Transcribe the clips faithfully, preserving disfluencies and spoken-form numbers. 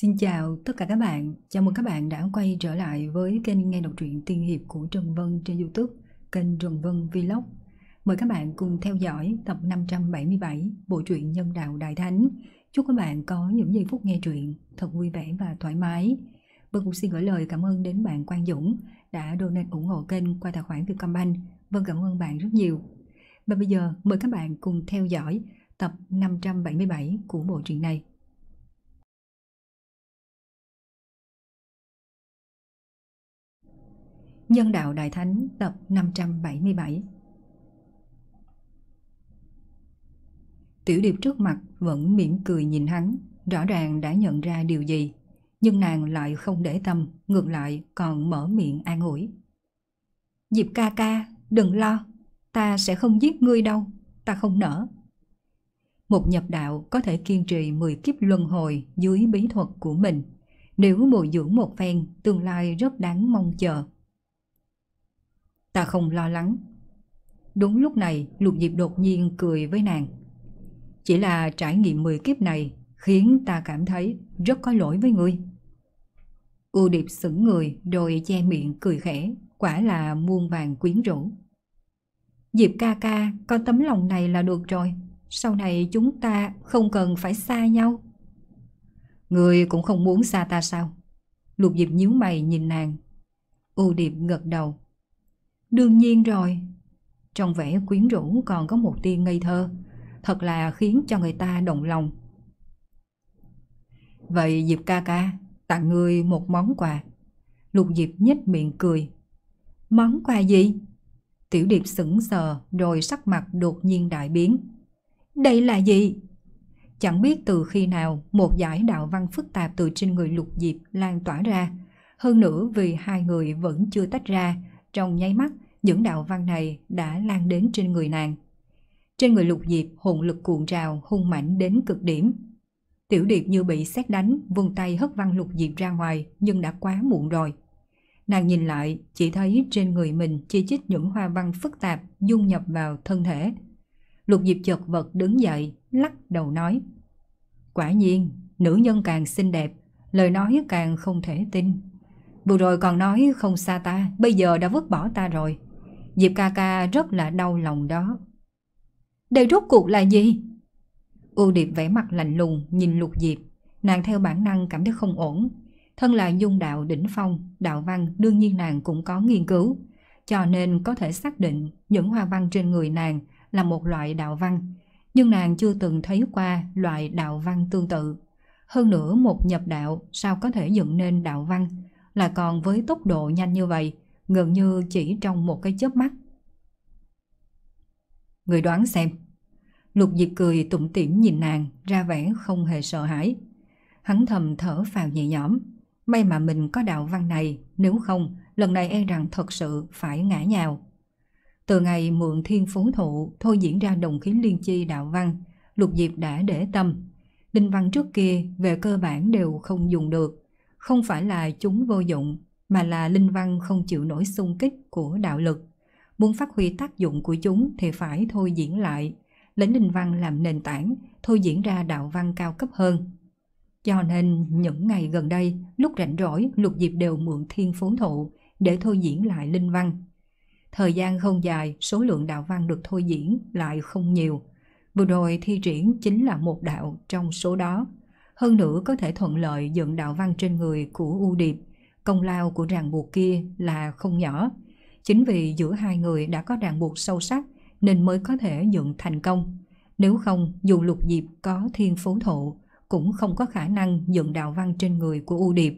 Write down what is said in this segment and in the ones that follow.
Xin chào tất cả các bạn, chào mừng các bạn đã quay trở lại với kênh nghe đọc truyện tiên hiệp của Trần Vân trên YouTube, kênh Trần Vân Vlog. Mời các bạn cùng theo dõi tập năm trăm bảy mươi bảy bộ truyện Nhân Đạo Đại Thánh. Chúc các bạn có những giây phút nghe truyện thật vui vẻ và thoải mái. Vân cũng xin gửi lời cảm ơn đến bạn Quang Dũng đã donate ủng hộ kênh qua tài khoản Vietcombank. Vân cảm ơn bạn rất nhiều. Và bây giờ mời các bạn cùng theo dõi tập năm trăm bảy mươi bảy của bộ truyện này. Nhân Đạo Đại Thánh tập năm trăm bảy mươi bảy. Tiểu Điệp trước mặt vẫn mỉm cười nhìn hắn, rõ ràng đã nhận ra điều gì, nhưng nàng lại không để tâm, ngược lại còn mở miệng an ủi. Diệp ca ca, đừng lo, ta sẽ không giết ngươi đâu, ta không nỡ. Một nhập đạo có thể kiên trì mười kiếp luân hồi dưới bí thuật của mình, nếu bồi dưỡng một phen, tương lai rất đáng mong chờ. Ta không lo lắng. Đúng lúc này Lục Diệp đột nhiên cười với nàng. Chỉ là trải nghiệm mười kiếp này khiến ta cảm thấy rất có lỗi với ngươi. U Điệp sững người rồi che miệng cười khẽ, quả là muôn vàn quyến rũ. Diệp ca ca, có tấm lòng này là được rồi, sau này chúng ta không cần phải xa nhau. Ngươi cũng không muốn xa ta sao? Lục Diệp nhíu mày nhìn nàng. U Điệp gật đầu. Đương nhiên rồi. Trong vẻ quyến rũ còn có một tia ngây thơ, thật là khiến cho người ta động lòng. Vậy Diệp ca ca, tặng ngươi một món quà. Lục Diệp nhếch miệng cười. Món quà gì? Tiểu Điệp sững sờ rồi sắc mặt đột nhiên đại biến. Đây là gì? Chẳng biết từ khi nào một dải đạo văn phức tạp từ trên người Lục Diệp lan tỏa ra. Hơn nữa vì hai người vẫn chưa tách ra, trong nháy mắt những đạo văn này đã lan đến trên người nàng. Trên người Lục Diệp hồn lực cuộn trào hung mãnh đến cực điểm. Tiểu Điệp như bị sét đánh, vung tay hất văng Lục Diệp ra ngoài, nhưng đã quá muộn rồi. Nàng nhìn lại, chỉ thấy trên người mình chi chít những hoa văn phức tạp dung nhập vào thân thể. Lục Diệp chợt vật đứng dậy, lắc đầu nói. Quả nhiên, nữ nhân càng xinh đẹp, lời nói càng không thể tin. Vừa rồi còn nói không xa ta, bây giờ đã vứt bỏ ta rồi. Diệp ca ca rất là đau lòng đó. Đây rốt cuộc là gì? U Điệp vẻ mặt lạnh lùng nhìn Lục Diệp. Nàng theo bản năng cảm thấy không ổn. Thân là dung đạo đỉnh phong, đạo văn đương nhiên nàng cũng có nghiên cứu, cho nên có thể xác định những hoa văn trên người nàng là một loại đạo văn. Nhưng nàng chưa từng thấy qua loại đạo văn tương tự. Hơn nữa một nhập đạo sao có thể dựng nên đạo văn, là còn với tốc độ nhanh như vậy, gần như chỉ trong một cái chớp mắt. Người đoán xem. Lục Diệp cười tủm tỉm nhìn nàng, ra vẻ không hề sợ hãi. Hắn thầm thở phào nhẹ nhõm. May mà mình có đạo văn này, nếu không lần này e rằng thật sự phải ngã nhào. Từ ngày mượn thiên phú thụ thôi diễn ra đồng khí liên chi đạo văn, Lục Diệp đã để tâm. Linh văn trước kia về cơ bản đều không dùng được. Không phải là chúng vô dụng, mà là linh văn không chịu nổi xung kích của đạo lực. Muốn phát huy tác dụng của chúng thì phải thôi diễn lại, lấy linh văn làm nền tảng, thôi diễn ra đạo văn cao cấp hơn. Cho nên những ngày gần đây, lúc rảnh rỗi, Lục Diệp đều mượn thiên phú thụ để thôi diễn lại linh văn. Thời gian không dài, số lượng đạo văn được thôi diễn lại không nhiều. Vừa rồi thi triển chính là một đạo trong số đó. Hơn nữa có thể thuận lợi dựng đạo văn trên người của U Điệp. Công lao của ràng buộc kia là không nhỏ. Chính vì giữa hai người đã có ràng buộc sâu sắc nên mới có thể dựng thành công. Nếu không, dù Lục Diệp có thiên phú thụ cũng không có khả năng dựng đạo văn trên người của U Điệp.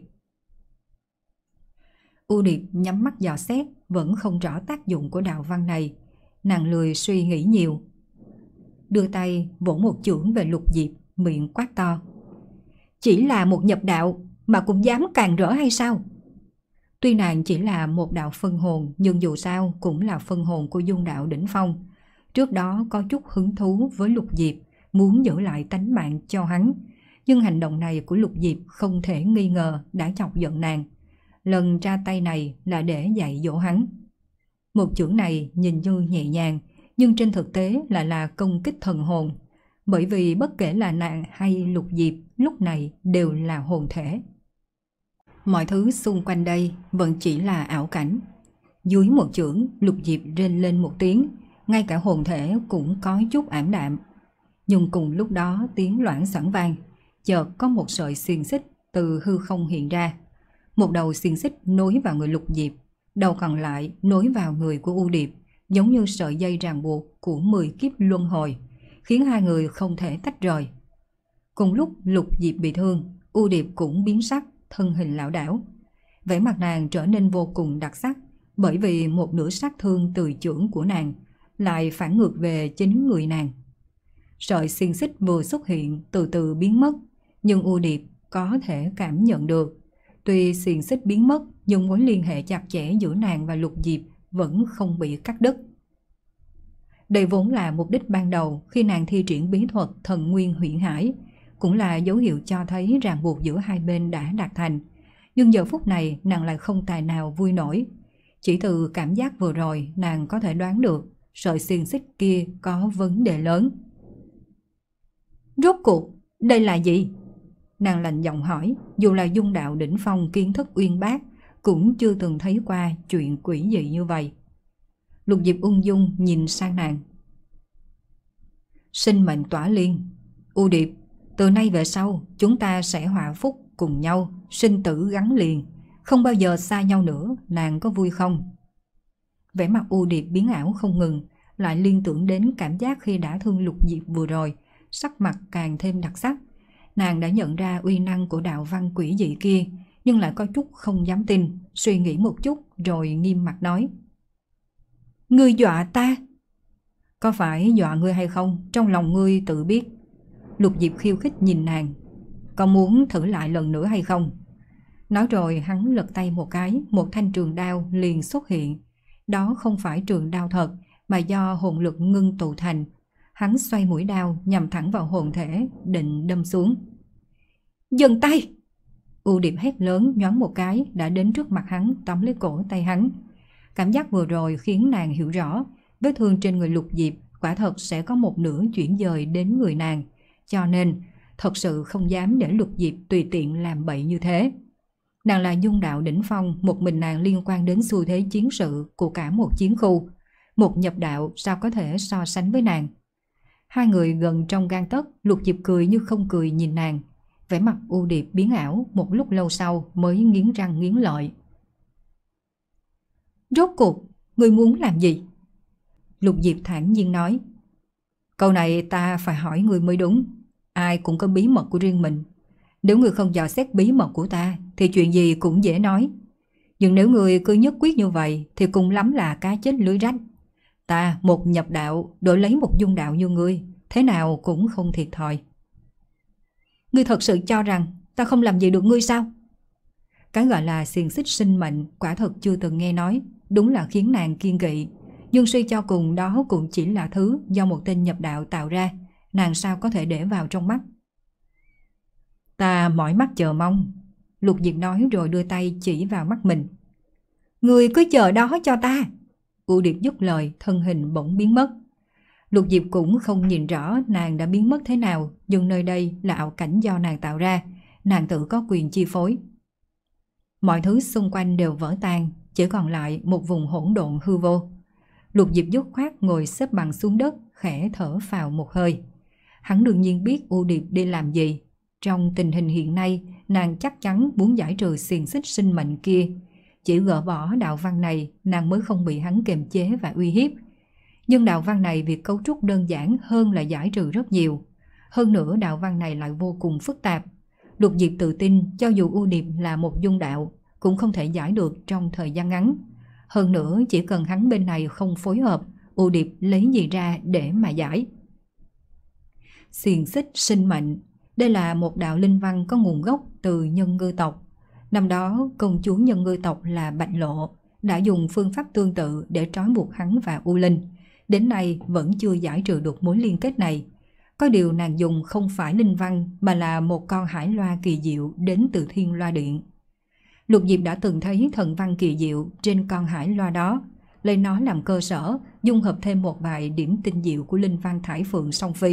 U Điệp nhắm mắt dò xét, vẫn không rõ tác dụng của đạo văn này. Nàng lười suy nghĩ nhiều. Đưa tay vỗ một chưởng về Lục Diệp, miệng quát to. Chỉ là một nhập đạo mà cũng dám càn rỡ hay sao? Tuy nàng chỉ là một đạo phân hồn, nhưng dù sao cũng là phân hồn của dung đạo đỉnh phong. Trước đó có chút hứng thú với Lục Diệp, muốn giữ lại tánh mạng cho hắn. Nhưng hành động này của Lục Diệp không thể nghi ngờ đã chọc giận nàng. Lần ra tay này là để dạy dỗ hắn. Một chưởng này nhìn như nhẹ nhàng, nhưng trên thực tế lại là công kích thần hồn. bởi vì bất kể là nàng hay Lục Diệp lúc này đều là hồn thể. Mọi thứ xung quanh đây vẫn chỉ là ảo cảnh. Dưới một chưởng, Lục Diệp rên lên một tiếng, ngay cả hồn thể cũng có chút ảm đạm. Nhưng cùng lúc đó tiếng loảng xoảng vang, chợt có một sợi xiềng xích từ hư không hiện ra. Một đầu xiềng xích nối vào người Lục Diệp, đầu còn lại nối vào người của U Điệp, giống như sợi dây ràng buộc của mười kiếp luân hồi, khiến hai người không thể tách rời. Cùng lúc Lục Diệp bị thương, U Điệp cũng biến sắc, thân hình lảo đảo. Vẻ mặt nàng trở nên vô cùng đặc sắc, bởi vì một nửa sát thương từ chưởng của nàng lại phản ngược về chính người nàng. Sợi xiềng xích vừa xuất hiện từ từ biến mất, nhưng U Điệp có thể cảm nhận được. Tuy xiềng xích biến mất, nhưng mối liên hệ chặt chẽ giữa nàng và Lục Diệp vẫn không bị cắt đứt. Đây vốn là mục đích ban đầu khi nàng thi triển bí thuật Thần Nguyên Huyễn Hải, cũng là dấu hiệu cho thấy ràng buộc giữa hai bên đã đạt thành. Nhưng giờ phút này nàng lại không tài nào vui nổi. Chỉ từ cảm giác vừa rồi nàng có thể đoán được sợi xiềng xích kia có vấn đề lớn. Rốt cuộc, đây là gì? Nàng lạnh giọng hỏi, dù là dung đạo đỉnh phong kiến thức uyên bác, cũng chưa từng thấy qua chuyện quỷ dị như vậy. Lục Diệp ung dung nhìn sang nàng. Sinh mệnh tỏa liên. U Điệp, từ nay về sau, chúng ta sẽ hòa phúc cùng nhau, sinh tử gắn liền, không bao giờ xa nhau nữa, nàng có vui không? Vẻ mặt U Điệp biến ảo không ngừng, lại liên tưởng đến cảm giác khi đã thương Lục Diệp vừa rồi, sắc mặt càng thêm đặc sắc. Nàng đã nhận ra uy năng của đạo văn quỷ dị kia, nhưng lại có chút không dám tin, suy nghĩ một chút rồi nghiêm mặt nói. Ngươi dọa ta? Có phải dọa ngươi hay không, trong lòng ngươi tự biết. Lục Diệp khiêu khích nhìn nàng. Có muốn thử lại lần nữa hay không? Nói rồi hắn lật tay một cái, một thanh trường đao liền xuất hiện. Đó không phải trường đao thật, mà do hồn lực ngưng tụ thành. Hắn xoay mũi đao nhằm thẳng vào hồn thể, định đâm xuống. Dừng tay! U Điệp hét lớn, nhoáng một cái đã đến trước mặt hắn, tóm lấy cổ tay hắn. Cảm giác vừa rồi khiến nàng hiểu rõ, vết thương trên người Lục Diệp quả thật sẽ có một nửa chuyển dời đến người nàng, cho nên thật sự không dám để Lục Diệp tùy tiện làm bậy như thế. Nàng là dung đạo đỉnh phong, một mình nàng liên quan đến xu thế chiến sự của cả một chiến khu. Một nhập đạo sao có thể so sánh với nàng? Hai người gần trong gang tấc, Lục Diệp cười như không cười nhìn nàng. Vẻ mặt U Điệp biến ảo, một lúc lâu sau mới nghiến răng nghiến lợi. Rốt cuộc, ngươi muốn làm gì? Lục Diệp thản nhiên nói. Câu này ta phải hỏi ngươi mới đúng. Ai cũng có bí mật của riêng mình. Nếu ngươi không dò xét bí mật của ta thì chuyện gì cũng dễ nói. Nhưng nếu ngươi cứ nhất quyết như vậy thì cùng lắm là cá chết lưới rách. Ta một nhập đạo đổi lấy một dung đạo như ngươi, thế nào cũng không thiệt thòi. Ngươi thật sự cho rằng ta không làm gì được ngươi sao? Cái gọi là xiềng xích sinh mệnh quả thật chưa từng nghe nói, đúng là khiến nàng kiêng kỵ. Nhưng suy cho cùng đó cũng chỉ là thứ do một tên nhập đạo tạo ra, nàng sao có thể để vào trong mắt. Ta mỏi mắt chờ mong, Lục Diệp nói rồi đưa tay chỉ vào mắt mình. Ngươi cứ chờ đó cho ta. U Điệp dứt lời, thân hình bỗng biến mất. Lục Diệp cũng không nhìn rõ nàng đã biến mất thế nào, nhưng nơi đây là ảo cảnh do nàng tạo ra, nàng tự có quyền chi phối. Mọi thứ xung quanh đều vỡ tan, chỉ còn lại một vùng hỗn độn hư vô. Lục Diệp dứt khoát ngồi xếp bằng xuống đất, khẽ thở phào một hơi. Hắn đương nhiên biết U Điệp đi làm gì. Trong tình hình hiện nay, nàng chắc chắn muốn giải trừ xiềng xích sinh mệnh kia. Chỉ gỡ bỏ đạo văn này, nàng mới không bị hắn kiềm chế và uy hiếp. Nhưng đạo văn này việc cấu trúc đơn giản hơn là giải trừ rất nhiều. Hơn nữa đạo văn này lại vô cùng phức tạp. Lục Diệp tự tin cho dù U Điệp là một dung đạo, cũng không thể giải được trong thời gian ngắn. Hơn nữa chỉ cần hắn bên này không phối hợp, U Điệp lấy gì ra để mà giải. Xiềng xích sinh mệnh, đây là một đạo linh văn có nguồn gốc từ nhân ngư tộc. Năm đó công chúa nhân ngư tộc là Bạch Lộ đã dùng phương pháp tương tự để trói buộc hắn và U Linh. Đến nay vẫn chưa giải trừ được mối liên kết này. Có điều nàng dùng không phải linh văn mà là một con hải loa kỳ diệu đến từ Thiên Loa Điện. Lục Diệp đã từng thấy thần văn kỳ diệu trên con hải loa đó, lấy nó làm cơ sở, dung hợp thêm một vài điểm tinh diệu của linh văn Thải Phượng Song Phi,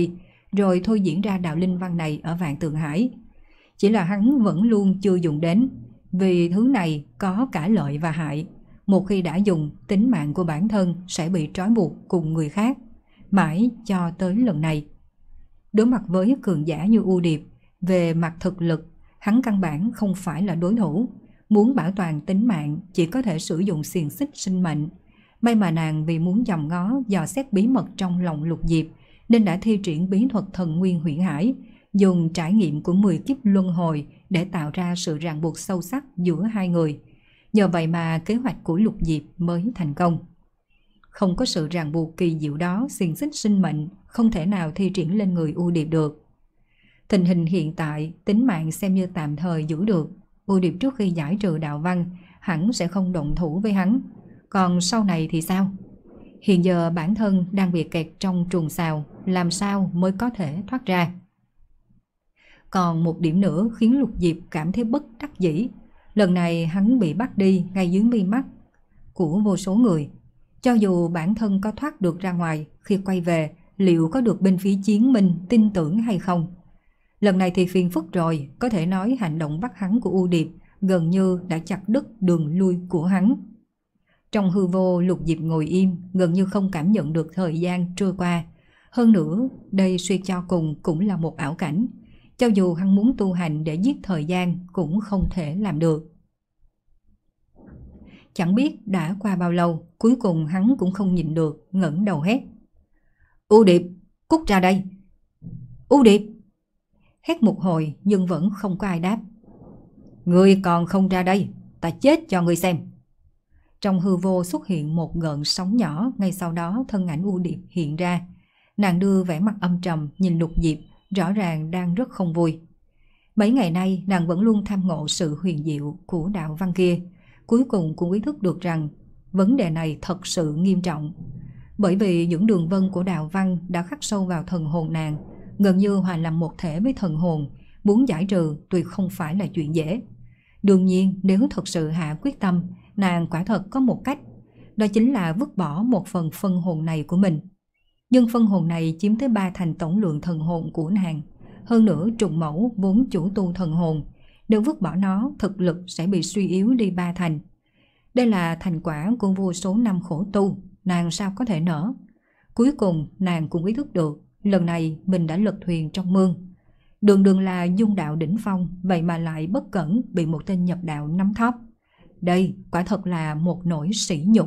rồi thôi diễn ra đạo linh văn này ở Vạn Tượng Hải. Chỉ là hắn vẫn luôn chưa dùng đến, vì thứ này có cả lợi và hại. Một khi đã dùng, tính mạng của bản thân sẽ bị trói buộc cùng người khác, mãi cho tới lần này. Đối mặt với cường giả như U Điệp, về mặt thực lực, hắn căn bản không phải là đối thủ. Muốn bảo toàn tính mạng chỉ có thể sử dụng xiềng xích sinh mệnh. May mà nàng vì muốn dòm ngó dò xét bí mật trong lòng Lục Diệp, nên đã thi triển bí thuật thần nguyên huyễn hải, dùng trải nghiệm của mười kiếp luân hồi để tạo ra sự ràng buộc sâu sắc giữa hai người. Nhờ vậy mà kế hoạch của Lục Diệp mới thành công. Không có sự ràng buộc kỳ diệu đó, xiềng xích sinh mệnh không thể nào thi triển lên người U Điệp được. Tình hình hiện tại, tính mạng xem như tạm thời giữ được. U Điệp trước khi giải trừ đạo văn, hẳn sẽ không động thủ với hắn. Còn sau này thì sao? Hiện giờ bản thân đang bị kẹt trong truồng sào, làm sao mới có thể thoát ra? Còn một điểm nữa khiến Lục Diệp cảm thấy bất đắc dĩ. Lần này hắn bị bắt đi ngay dưới mi mắt của vô số người. Cho dù bản thân có thoát được ra ngoài, khi quay về liệu có được bên phía chiến minh tin tưởng hay không? Lần này thì phiền phức rồi, có thể nói hành động bắt hắn của U Điệp gần như đã chặt đứt đường lui của hắn. Trong hư vô, Lục Diệp ngồi im, gần như không cảm nhận được thời gian trôi qua. Hơn nữa, đây suy cho cùng cũng là một ảo cảnh. Cho dù hắn muốn tu hành để giết thời gian cũng không thể làm được. Chẳng biết đã qua bao lâu, cuối cùng hắn cũng không nhịn được, ngẩng đầu hét. U Điệp, cút ra đây! U Điệp! Hét một hồi nhưng vẫn không có ai đáp. Ngươi còn không ra đây, ta chết cho ngươi xem! Trong hư vô xuất hiện một gợn sóng nhỏ, ngay sau đó thân ảnh U Điệp hiện ra. Nàng đưa vẻ mặt âm trầm nhìn Lục Diệp, rõ ràng đang rất không vui. Mấy ngày nay nàng vẫn luôn tham ngộ sự huyền diệu của đạo văn kia, cuối cùng cũng ý thức được rằng vấn đề này thật sự nghiêm trọng. Bởi vì những đường vân của đạo văn đã khắc sâu vào thần hồn nàng, gần như hòa làm một thể với thần hồn, muốn giải trừ tuyệt không phải là chuyện dễ. Đương nhiên nếu thật sự hạ quyết tâm, nàng quả thật có một cách, đó chính là vứt bỏ một phần phân hồn này của mình. Nhưng phân hồn này chiếm tới ba thành tổng lượng thần hồn của nàng. Hơn nữa trùng mẫu vốn chủ tu thần hồn, nếu vứt bỏ nó, thực lực sẽ bị suy yếu đi ba thành. Đây là thành quả của vô số năm khổ tu, nàng sao có thể nỡ. Cuối cùng nàng cũng ý thức được, lần này mình đã lật thuyền trong mương. Đường đường là dung đạo đỉnh phong, vậy mà lại bất cẩn bị một tên nhập đạo nắm thóp. Đây quả thật là một nỗi sỉ nhục.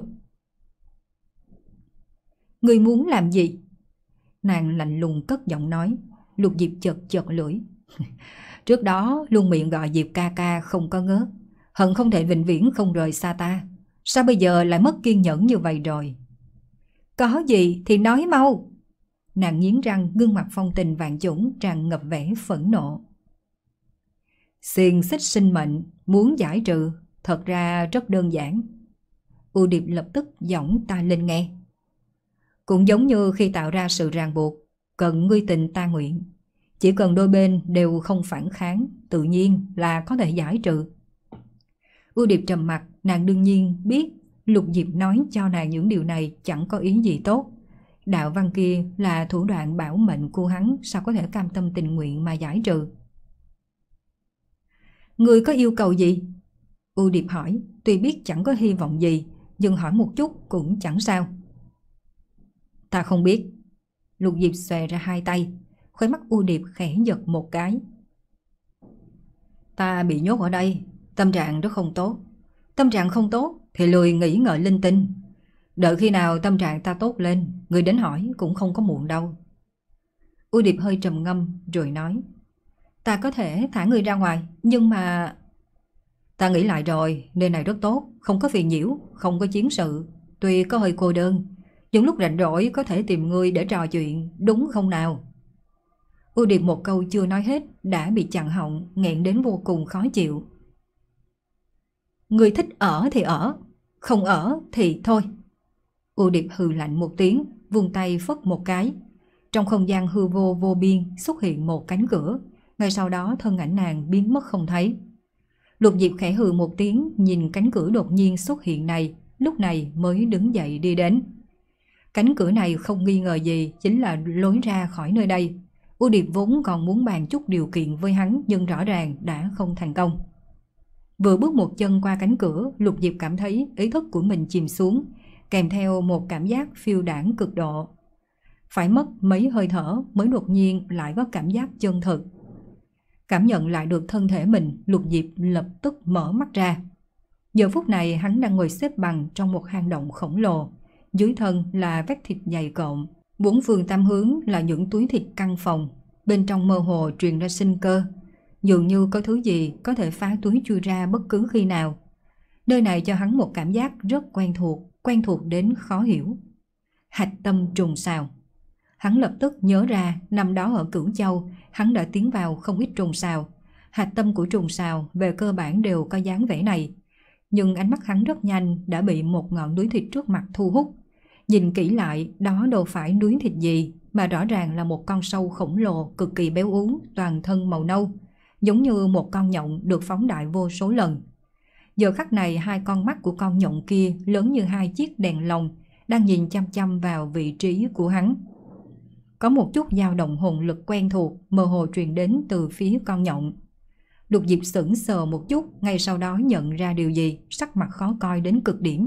Ngươi muốn làm gì? Nàng lạnh lùng cất giọng nói. Lục Diệp chợt chợt lưỡi. Trước đó luôn miệng gọi Diệp ca ca không có ngớt, hận không thể vĩnh viễn không rời xa ta. Sao bây giờ lại mất kiên nhẫn như vậy rồi? Có gì thì nói mau. Nàng nghiến răng, gương mặt phong tình vạn chủng tràn ngập vẻ phẫn nộ. Xiềng xích sinh mệnh muốn giải trừ thật ra rất đơn giản. U Điệp lập tức giọng ta lên nghe. Cũng giống như khi tạo ra sự ràng buộc, cần ngươi tình ta nguyện. Chỉ cần đôi bên đều không phản kháng, tự nhiên là có thể giải trừ. U Điệp trầm mặt, nàng đương nhiên biết Lục Diệp nói cho nàng những điều này chẳng có ý gì tốt. Đạo văn kia là thủ đoạn bảo mệnh của hắn, sao có thể cam tâm tình nguyện mà giải trừ. Ngươi có yêu cầu gì? U Điệp hỏi, tuy biết chẳng có hy vọng gì, nhưng hỏi một chút cũng chẳng sao. Ta không biết. Lục Diệp xòe ra hai tay, khóe mắt U Điệp khẽ giật một cái. Ta bị nhốt ở đây, tâm trạng rất không tốt. Tâm trạng không tốt thì lười nghĩ ngợi linh tinh. Đợi khi nào tâm trạng ta tốt lên, người đến hỏi cũng không có muộn đâu. U Điệp hơi trầm ngâm rồi nói. Ta có thể thả người ra ngoài, nhưng mà... Ta nghĩ lại rồi, nơi này rất tốt, không có phiền nhiễu, không có chiến sự. Tuy có hơi cô đơn, những lúc rảnh rỗi có thể tìm ngươi để trò chuyện, đúng không nào? U Điệp một câu chưa nói hết đã bị chặn họng, nghẹn đến vô cùng khó chịu. Ngươi thích ở thì ở, không ở thì thôi. U Điệp hừ lạnh một tiếng, vung tay phất một cái. Trong không gian hư vô vô biên xuất hiện một cánh cửa, ngay sau đó thân ảnh nàng biến mất không thấy. Lục Diệp khẽ hừ một tiếng nhìn cánh cửa đột nhiên xuất hiện này, lúc này mới đứng dậy đi đến. Cánh cửa này không nghi ngờ gì chính là lối ra khỏi nơi đây. U Điệp vốn còn muốn bàn chút điều kiện với hắn, nhưng rõ ràng đã không thành công. Vừa bước một chân qua cánh cửa, Lục Diệp cảm thấy ý thức của mình chìm xuống, kèm theo một cảm giác phiêu đãng cực độ. Phải mất mấy hơi thở mới đột nhiên lại có cảm giác chân thực. Cảm nhận lại được thân thể mình, Lục Diệp lập tức mở mắt ra. Giờ phút này hắn đang ngồi xếp bằng trong một hang động khổng lồ. Dưới thân là vách thịt dày cộm, bốn phương tám hướng là những túi thịt căng phồng. Bên trong mơ hồ truyền ra sinh cơ, dường như có thứ gì có thể phá túi chui ra bất cứ khi nào. Nơi này cho hắn một cảm giác rất quen thuộc, quen thuộc đến khó hiểu. Hạch tâm trùng sào. Hắn lập tức nhớ ra năm đó ở Cửu Châu, hắn đã tiến vào không ít trùng sào. Hạch tâm của trùng sào về cơ bản đều có dáng vẻ này. Nhưng ánh mắt hắn rất nhanh đã bị một ngọn núi thịt trước mặt thu hút. Nhìn kỹ lại, đó đâu phải núi thịt gì, mà rõ ràng là một con sâu khổng lồ cực kỳ béo ú, toàn thân màu nâu, giống như một con nhộng được phóng đại vô số lần. Giờ khắc này hai con mắt của con nhộng kia lớn như hai chiếc đèn lồng, đang nhìn chăm chăm vào vị trí của hắn. Có một chút dao động hồn lực quen thuộc mơ hồ truyền đến từ phía con nhộng. Lục Diệp sững sờ một chút, ngay sau đó nhận ra điều gì, sắc mặt khó coi đến cực điểm.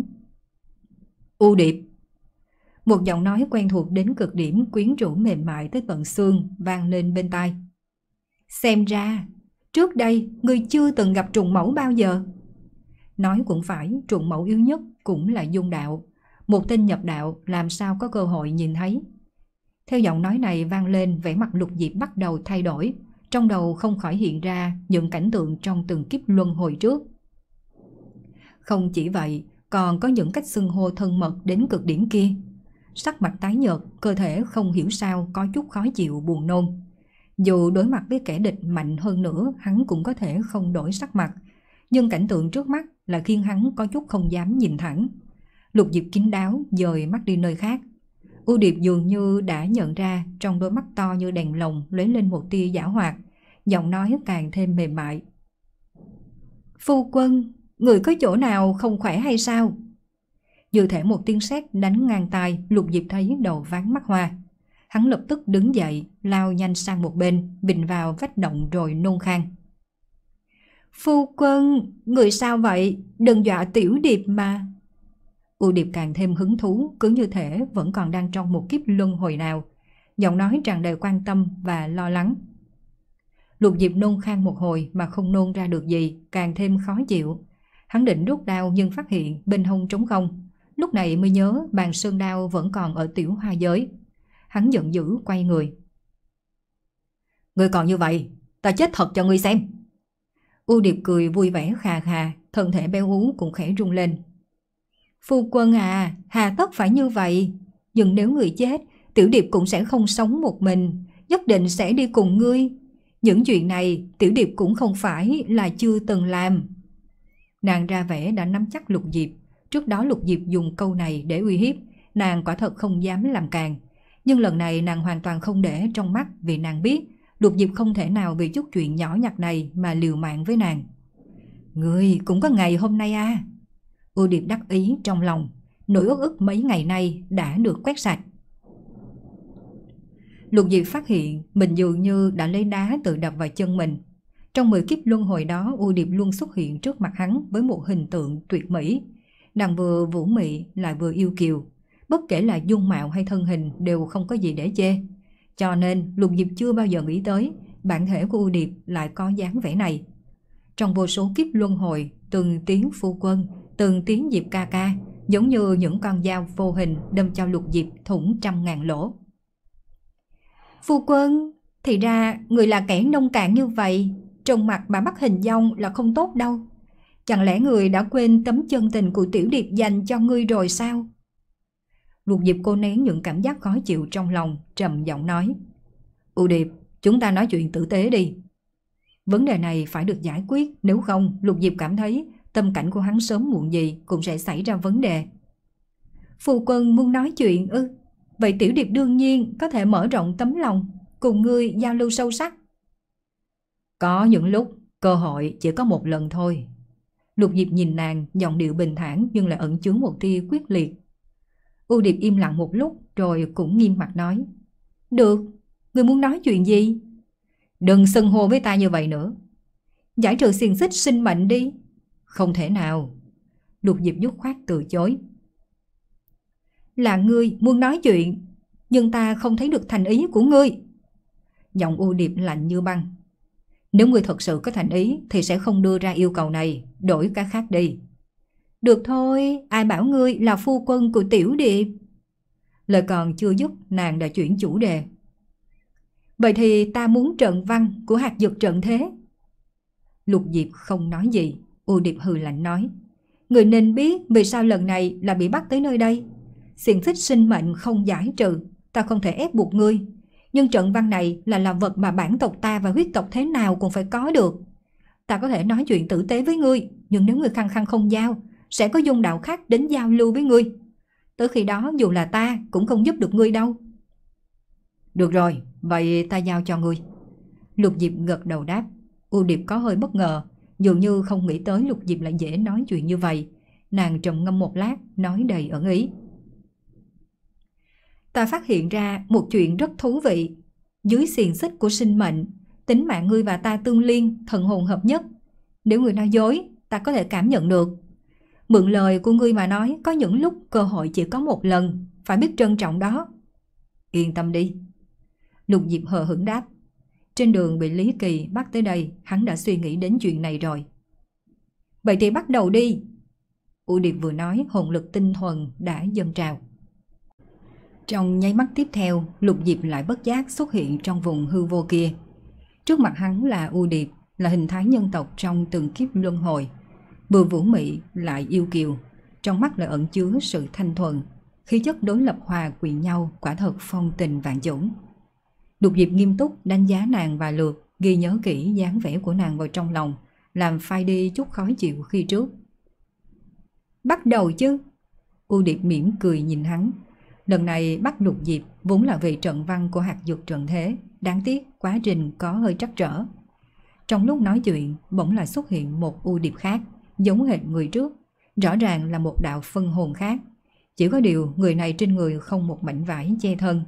U Điệp. Một giọng nói quen thuộc đến cực điểm, quyến rũ mềm mại tới tận xương vang lên bên tai. Xem ra trước đây ngươi chưa từng gặp trùng mẫu bao giờ. Nói cũng phải, trùng mẫu yếu nhất cũng là dung đạo. Một tên nhập đạo làm sao có cơ hội nhìn thấy. Theo giọng nói này vang lên, vẻ mặt Lục Diệp bắt đầu thay đổi. Trong đầu không khỏi hiện ra những cảnh tượng trong từng kiếp luân hồi trước. Không chỉ vậy, còn có những cách xưng hô thân mật đến cực điểm kia. Sắc mặt tái nhợt, cơ thể không hiểu sao có chút khó chịu buồn nôn. Dù đối mặt với kẻ địch mạnh hơn nữa, hắn cũng có thể không đổi sắc mặt. Nhưng cảnh tượng trước mắt là khiến hắn có chút không dám nhìn thẳng. Lục Diệp kín đáo dời mắt đi nơi khác. U Điệp dường như đã nhận ra trong đôi mắt to như đèn lồng lóe lên một tia giảo hoạt, giọng nói càng thêm mềm mại. Phu quân, người có chỗ nào không khỏe hay sao? Như thể một tiếng sét đánh ngang tai, Lục Diệp thấy đầu váng mắt hoa. Hắn lập tức đứng dậy, lao nhanh sang một bên, vịn vào vách động rồi nôn khan. Phu quân, người sao vậy? Đừng dọa tiểu Điệp mà. U Điệp càng thêm hứng thú, cứ như thể vẫn còn đang trong một kiếp luân hồi nào. Giọng nói tràn đầy quan tâm và lo lắng. Lục Diệp nôn khan một hồi mà không nôn ra được gì, càng thêm khó chịu. Hắn định rút đao nhưng phát hiện bên hông trống không. Lúc này mới nhớ bàn sơn đao vẫn còn ở tiểu hoa giới. Hắn giận dữ quay người. Ngươi còn như vậy, ta chết thật cho ngươi xem. U Điệp cười vui vẻ khà khà, thân thể béo ú cũng khẽ rung lên. Phu quân à, hà tất phải như vậy. Nhưng nếu người chết, tiểu Điệp cũng sẽ không sống một mình, nhất định sẽ đi cùng ngươi. Những chuyện này tiểu Điệp cũng không phải là chưa từng làm. Nàng ra vẻ đã nắm chắc Lục Diệp. Trước đó Lục Diệp dùng câu này để uy hiếp, nàng quả thật không dám làm càng. Nhưng lần này nàng hoàn toàn không để trong mắt, vì nàng biết Lục Diệp không thể nào vì chút chuyện nhỏ nhặt này mà liều mạng với nàng. Ngươi cũng có ngày hôm nay à? U Điệp đắc ý trong lòng, nỗi uất ức mấy ngày nay đã được quét sạch. Lục Diệp phát hiện mình dường như đã lấy đá tự đập vào chân mình. Trong mười kiếp luân hồi đó, U Điệp luôn xuất hiện trước mặt hắn với một hình tượng tuyệt mỹ. Nàng vừa vũ mị lại vừa yêu kiều, bất kể là dung mạo hay thân hình đều không có gì để chê. Cho nên Lục Diệp chưa bao giờ nghĩ tới bản thể của U Điệp lại có dáng vẻ này. Trong vô số kiếp luân hồi, từng tiếng phu quân, từng tiếng Diệp ca ca, giống như những con dao vô hình đâm cho Lục Diệp thủng trăm ngàn lỗ. Phu quân, thì ra người là kẻ nông cạn như vậy, trông mặt mà bắt hình dong là không tốt đâu. Chẳng lẽ người đã quên tấm chân tình của tiểu Điệp dành cho ngươi rồi sao? Lục Diệp cô nén những cảm giác khó chịu trong lòng, trầm giọng nói. U Điệp, chúng ta nói chuyện tử tế đi. Vấn đề này phải được giải quyết, nếu không Lục Diệp cảm thấy tâm cảnh của hắn sớm muộn gì cũng sẽ xảy ra vấn đề. Phu quân muốn nói chuyện ư? Vậy tiểu Điệp đương nhiên có thể mở rộng tấm lòng, cùng ngươi giao lưu sâu sắc. Có những lúc cơ hội chỉ có một lần thôi. Lục Diệp nhìn nàng, giọng điệu bình thản nhưng lại ẩn chứa một tia quyết liệt. U Điệp im lặng một lúc rồi cũng nghiêm mặt nói. Được, Ngươi muốn nói chuyện gì? Đừng xưng hô với ta như vậy nữa. Giải trừ xiềng xích sinh mệnh đi. Không thể nào. Lục Diệp dứt khoát từ chối. Là ngươi muốn nói chuyện, nhưng ta không thấy được thành ý của ngươi. Giọng U Điệp lạnh như băng. Nếu ngươi thật sự có thành ý thì sẽ không đưa ra yêu cầu này, đổi cái khác đi. Được thôi, ai bảo ngươi là phu quân của Tiểu Điệp. Lời còn chưa dứt, nàng đã chuyển chủ đề. Vậy thì ta muốn trận văn của hạt dược trận thế. Lục Diệp không nói gì. U Điệp hừ lạnh nói. Người nên biết vì sao lần này là bị bắt tới nơi đây. Xiềng xích sinh mệnh không giải trừ, ta không thể ép buộc ngươi. Nhưng trận văn này là là vật mà bản tộc ta và huyết tộc thế nào cũng phải có được. Ta có thể nói chuyện tử tế với ngươi, nhưng nếu ngươi khăng khăng không giao, sẽ có dung đạo khác đến giao lưu với ngươi. Tới khi đó dù là ta cũng không giúp được ngươi đâu. Được rồi, vậy ta giao cho ngươi. Lục Diệp gật đầu đáp. U Điệp có hơi bất ngờ, dường như không nghĩ tới Lục Diệp lại dễ nói chuyện như vậy. Nàng trầm ngâm một lát, nói đầy ẩn ý. Ta phát hiện ra một chuyện rất thú vị. Dưới xiềng xích của sinh mệnh, tính mạng ngươi và ta tương liên, thần hồn hợp nhất. Nếu ngươi nói dối, ta có thể cảm nhận được. Mượn lời của ngươi mà nói, có những lúc cơ hội chỉ có một lần, phải biết trân trọng đó. Yên tâm đi. Lục Diệp hờ hững đáp. Trên đường bị Lý Kỳ bắt tới đây, hắn đã suy nghĩ đến chuyện này rồi. Vậy thì bắt đầu đi. U Điệp vừa nói, hồn lực tinh thuần đã dâng trào. Trong nháy mắt tiếp theo, Lục Diệp lại bất giác xuất hiện trong vùng hư vô kia. Trước mặt hắn là U Điệp, là hình thái nhân tộc trong từng kiếp luân hồi. Vừa vũ mị lại yêu kiều, trong mắt lại ẩn chứa sự thanh thuần, khí chất đối lập hòa quyện nhau, quả thật phong tình vạn dũng. Lục Diệp nghiêm túc đánh giá nàng vài lượt, ghi nhớ kỹ dáng vẻ của nàng vào trong lòng, làm phai đi chút khó chịu khi trước. Bắt đầu chứ? U Điệp mỉm cười nhìn hắn. Lần này bắt Lục Diệp vốn là vì trận văn của hạt dược trận thế, đáng tiếc quá trình có hơi trắc trở. Trong lúc nói chuyện, bỗng lại xuất hiện một U Điệp khác, giống hệt người trước, rõ ràng là một đạo phân hồn khác. Chỉ có điều người này trên người không một mảnh vải che thân.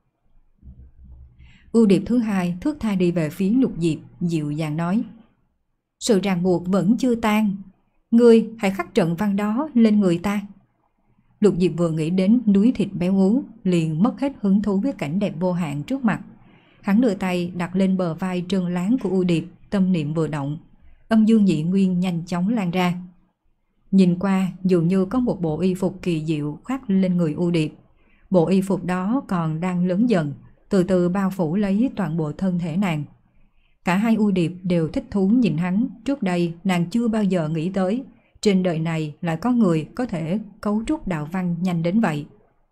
U Điệp thứ hai thước tha đi về phía Lục Diệp, dịu dàng nói. Sự ràng buộc vẫn chưa tan, ngươi hãy khắc trận văn đó lên người ta. Lục Diệp vừa nghĩ đến núi thịt béo ú, liền mất hết hứng thú với cảnh đẹp vô hạn trước mặt. Hắn đưa tay đặt lên bờ vai trơn láng của U Điệp, tâm niệm vừa động, âm dương nhị nguyên nhanh chóng lan ra. Nhìn qua dường như có một bộ y phục kỳ diệu khoác lên người U Điệp. Bộ y phục đó còn đang lớn dần, từ từ bao phủ lấy toàn bộ thân thể nàng. Cả hai U Điệp đều thích thú nhìn hắn. Trước đây nàng chưa bao giờ nghĩ tới trên đời này lại có người có thể cấu trúc đạo văn nhanh đến vậy.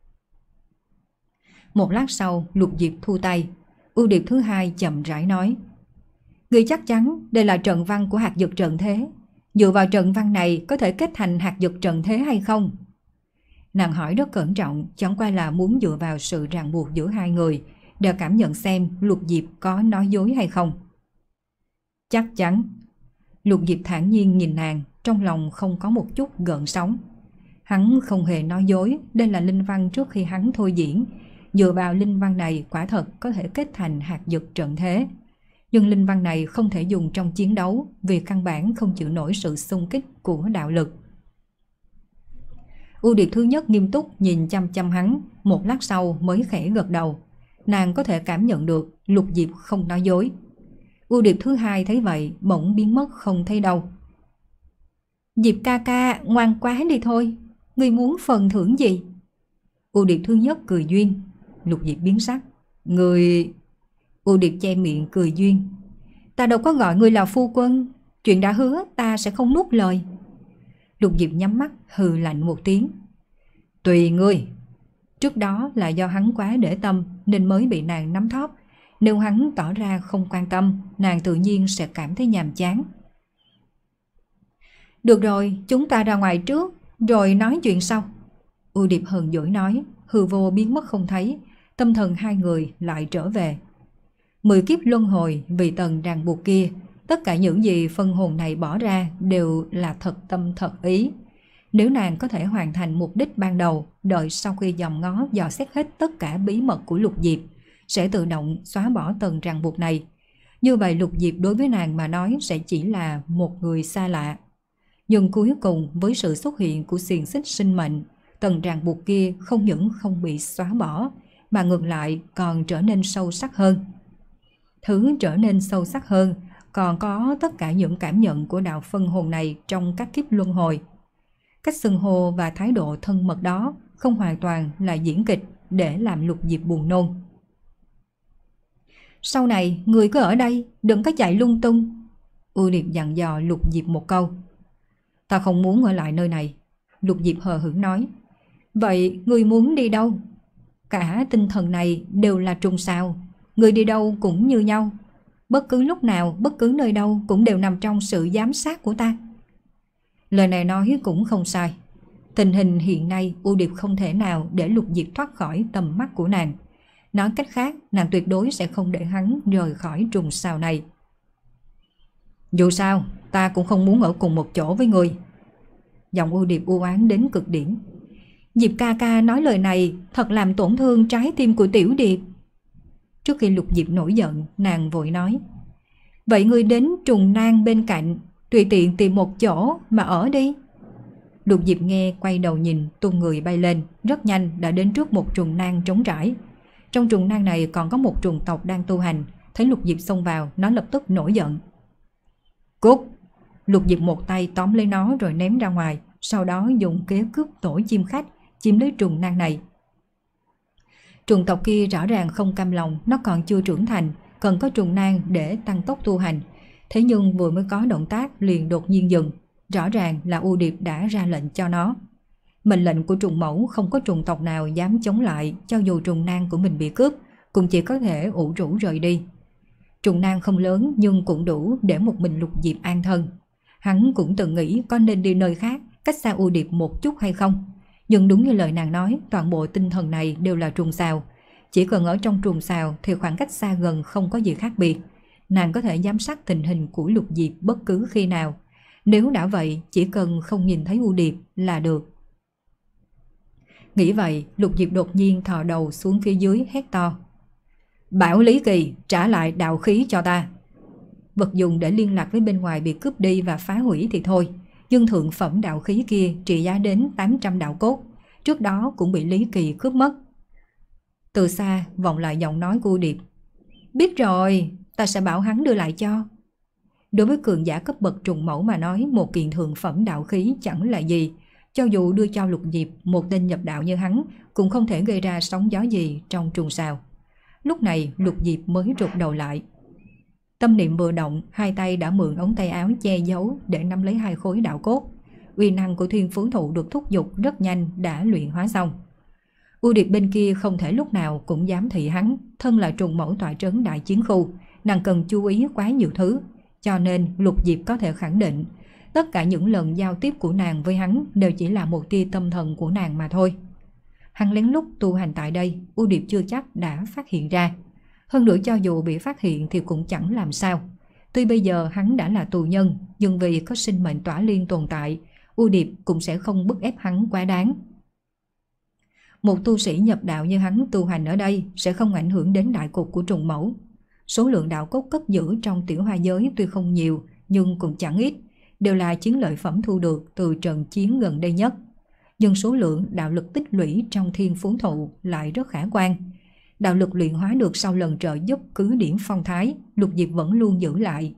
Một lát sau, Lục Diệp thu tay. U Điệp thứ hai chậm rãi nói. Ngươi chắc chắn đây là trận văn của hạt dược trận thế. Dựa vào trận văn này có thể kết thành hạt dược trận thế hay không? Nàng hỏi rất cẩn trọng, chẳng qua là muốn dựa vào sự ràng buộc giữa hai người để cảm nhận xem Lục Diệp có nói dối hay không. Chắc chắn. Lục Diệp thản nhiên nhìn nàng, trong lòng không có một chút gợn sóng. Hắn không hề nói dối, đây là linh văn trước khi hắn thôi diễn. Dựa vào linh văn này quả thật có thể kết thành hạt dược trận thế. Nhưng linh văn này không thể dùng trong chiến đấu vì căn bản không chịu nổi sự xung kích của đạo lực. U Điệp thứ nhất nghiêm túc nhìn chăm chăm hắn, một lát sau mới khẽ gật đầu. Nàng có thể cảm nhận được Lục Diệp không nói dối. U Điệp thứ hai thấy vậy bỗng biến mất không thấy đâu. Diệp ca ca ngoan quá đi thôi, ngươi muốn phần thưởng gì? U Điệp thứ nhất cười duyên. Lục Diệp biến sắc. Người... U Điệp che miệng cười duyên. Ta đâu có gọi ngươi là phu quân, chuyện đã hứa ta sẽ không nuốt lời. Lục Diệp nhắm mắt hừ lạnh một tiếng. Tùy ngươi. Trước đó là do hắn quá để tâm nên mới bị nàng nắm thóp. Nếu hắn tỏ ra không quan tâm, nàng tự nhiên sẽ cảm thấy nhàm chán. Được rồi, chúng ta ra ngoài trước, rồi nói chuyện sau. U Điệp hờn dỗi nói, hư vô biến mất không thấy, tâm thần hai người lại trở về. Mười kiếp luân hồi vì tầng ràng buộc kia, tất cả những gì phân hồn này bỏ ra đều là thật tâm thật ý. Nếu nàng có thể hoàn thành mục đích ban đầu, đợi sau khi dòm ngó dò xét hết tất cả bí mật của Lục Diệp, sẽ tự động xóa bỏ tầng ràng buộc này. Như vậy Lục Diệp đối với nàng mà nói sẽ chỉ là một người xa lạ. Nhưng cuối cùng với sự xuất hiện của xiềng xích sinh mệnh, tầng ràng buộc kia không những không bị xóa bỏ, mà ngược lại còn trở nên sâu sắc hơn. Thứ trở nên sâu sắc hơn còn có tất cả những cảm nhận của đạo phân hồn này trong các kiếp luân hồi. Cách xưng hô và thái độ thân mật đó không hoàn toàn là diễn kịch để làm Lục Diệp buồn nôn. Sau này người cứ ở đây, đừng có chạy lung tung. U Điệp dặn dò Lục Diệp một câu. Ta không muốn ở lại nơi này, Lục Diệp hờ hững nói. Vậy người muốn đi đâu? Cả tinh thần này đều là trùng sao, người đi đâu cũng như nhau. Bất cứ lúc nào, bất cứ nơi đâu cũng đều nằm trong sự giám sát của ta. Lời này nói cũng không sai. Tình hình hiện nay U Điệp không thể nào để Lục Diệp thoát khỏi tầm mắt của nàng. Nói cách khác, nàng tuyệt đối sẽ không để hắn rời khỏi trùng sao này. Dù sao, ta cũng không muốn ở cùng một chỗ với người. Giọng U Điệp u oán đến cực điểm. Diệp ca ca nói lời này thật làm tổn thương trái tim của Tiểu Điệp. Trước khi Lục Diệp nổi giận, nàng vội nói. Vậy ngươi đến trùng nang bên cạnh, tùy tiện tìm một chỗ mà ở đi. Lục Diệp nghe, quay đầu nhìn, tung người bay lên, rất nhanh đã đến trước một trùng nang trống trải. Trong trùng nang này còn có một trùng tộc đang tu hành. Thấy Lục Diệp xông vào, nó lập tức nổi giận. Cút! Lục Diệp một tay tóm lấy nó rồi ném ra ngoài, sau đó dùng kế cướp tổ chim khách chiếm lấy trùng nang này. Trùng tộc kia rõ ràng không cam lòng, nó còn chưa trưởng thành, cần có trùng nang để tăng tốc tu hành. Thế nhưng vừa mới có động tác liền đột nhiên dừng, rõ ràng là U Điệp đã ra lệnh cho nó. Mệnh lệnh của trùng mẫu không có trùng tộc nào dám chống lại, cho dù trùng nang của mình bị cướp, cũng chỉ có thể ủ rũ rời đi. Trùng nang không lớn nhưng cũng đủ để một mình Lục Diệp an thân. Hắn cũng từng nghĩ có nên đi nơi khác, cách xa U Điệp một chút hay không. Nhưng đúng như lời nàng nói, toàn bộ tinh thần này đều là trùng sao. Chỉ cần ở trong trùng sao thì khoảng cách xa gần không có gì khác biệt. Nàng có thể giám sát tình hình của Lục Diệp bất cứ khi nào. Nếu đã vậy, chỉ cần không nhìn thấy U Điệp là được. Nghĩ vậy, Lục Diệp đột nhiên thò đầu xuống phía dưới hét to. Bảo Lý Kỳ, trả lại đạo khí cho ta. Vật dùng để liên lạc với bên ngoài bị cướp đi và phá hủy thì thôi, nhưng thượng phẩm đạo khí kia trị giá đến tám trăm đạo cốt, trước đó cũng bị Lý Kỳ cướp mất. Từ xa vọng lại giọng nói của U Điệp. Biết rồi, ta sẽ bảo hắn đưa lại cho. Đối với cường giả cấp bậc trùng mẫu mà nói, một kiện thượng phẩm đạo khí chẳng là gì. Cho dù đưa cho Lục Diệp một tên nhập đạo như hắn, cũng không thể gây ra sóng gió gì trong trùng sao. Lúc này Lục Diệp mới rụt đầu lại. Tâm niệm vừa động, hai tay đã mượn ống tay áo che giấu để nắm lấy hai khối đạo cốt. Uy năng của thiên phú thụ được thúc giục rất nhanh đã luyện hóa xong. U Điệp bên kia không thể lúc nào cũng dám thị hắn, thân là trùng mẫu tọa trấn đại chiến khu, nàng cần chú ý quá nhiều thứ, cho nên Lục Diệp có thể khẳng định tất cả những lần giao tiếp của nàng với hắn đều chỉ là một tia tâm thần của nàng mà thôi. Hắn lén lút tu hành tại đây, U Điệp chưa chắc đã phát hiện ra. Hơn nữa cho dù bị phát hiện thì cũng chẳng làm sao. Tuy bây giờ hắn đã là tù nhân, nhưng vì có sinh mệnh tỏa liên tồn tại, U Điệp cũng sẽ không bức ép hắn quá đáng. Một tu sĩ nhập đạo như hắn tu hành ở đây sẽ không ảnh hưởng đến đại cục của trùng mẫu. Số lượng đạo cốt cất giữ trong tiểu hoa giới tuy không nhiều nhưng cũng chẳng ít, đều là chiến lợi phẩm thu được từ trận chiến gần đây nhất. Nhưng số lượng đạo lực tích lũy trong thiên phú thụ lại rất khả quan. Đạo lực luyện hóa được sau lần trợ giúp cứ điểm phong thái, Lục Diệp vẫn luôn giữ lại.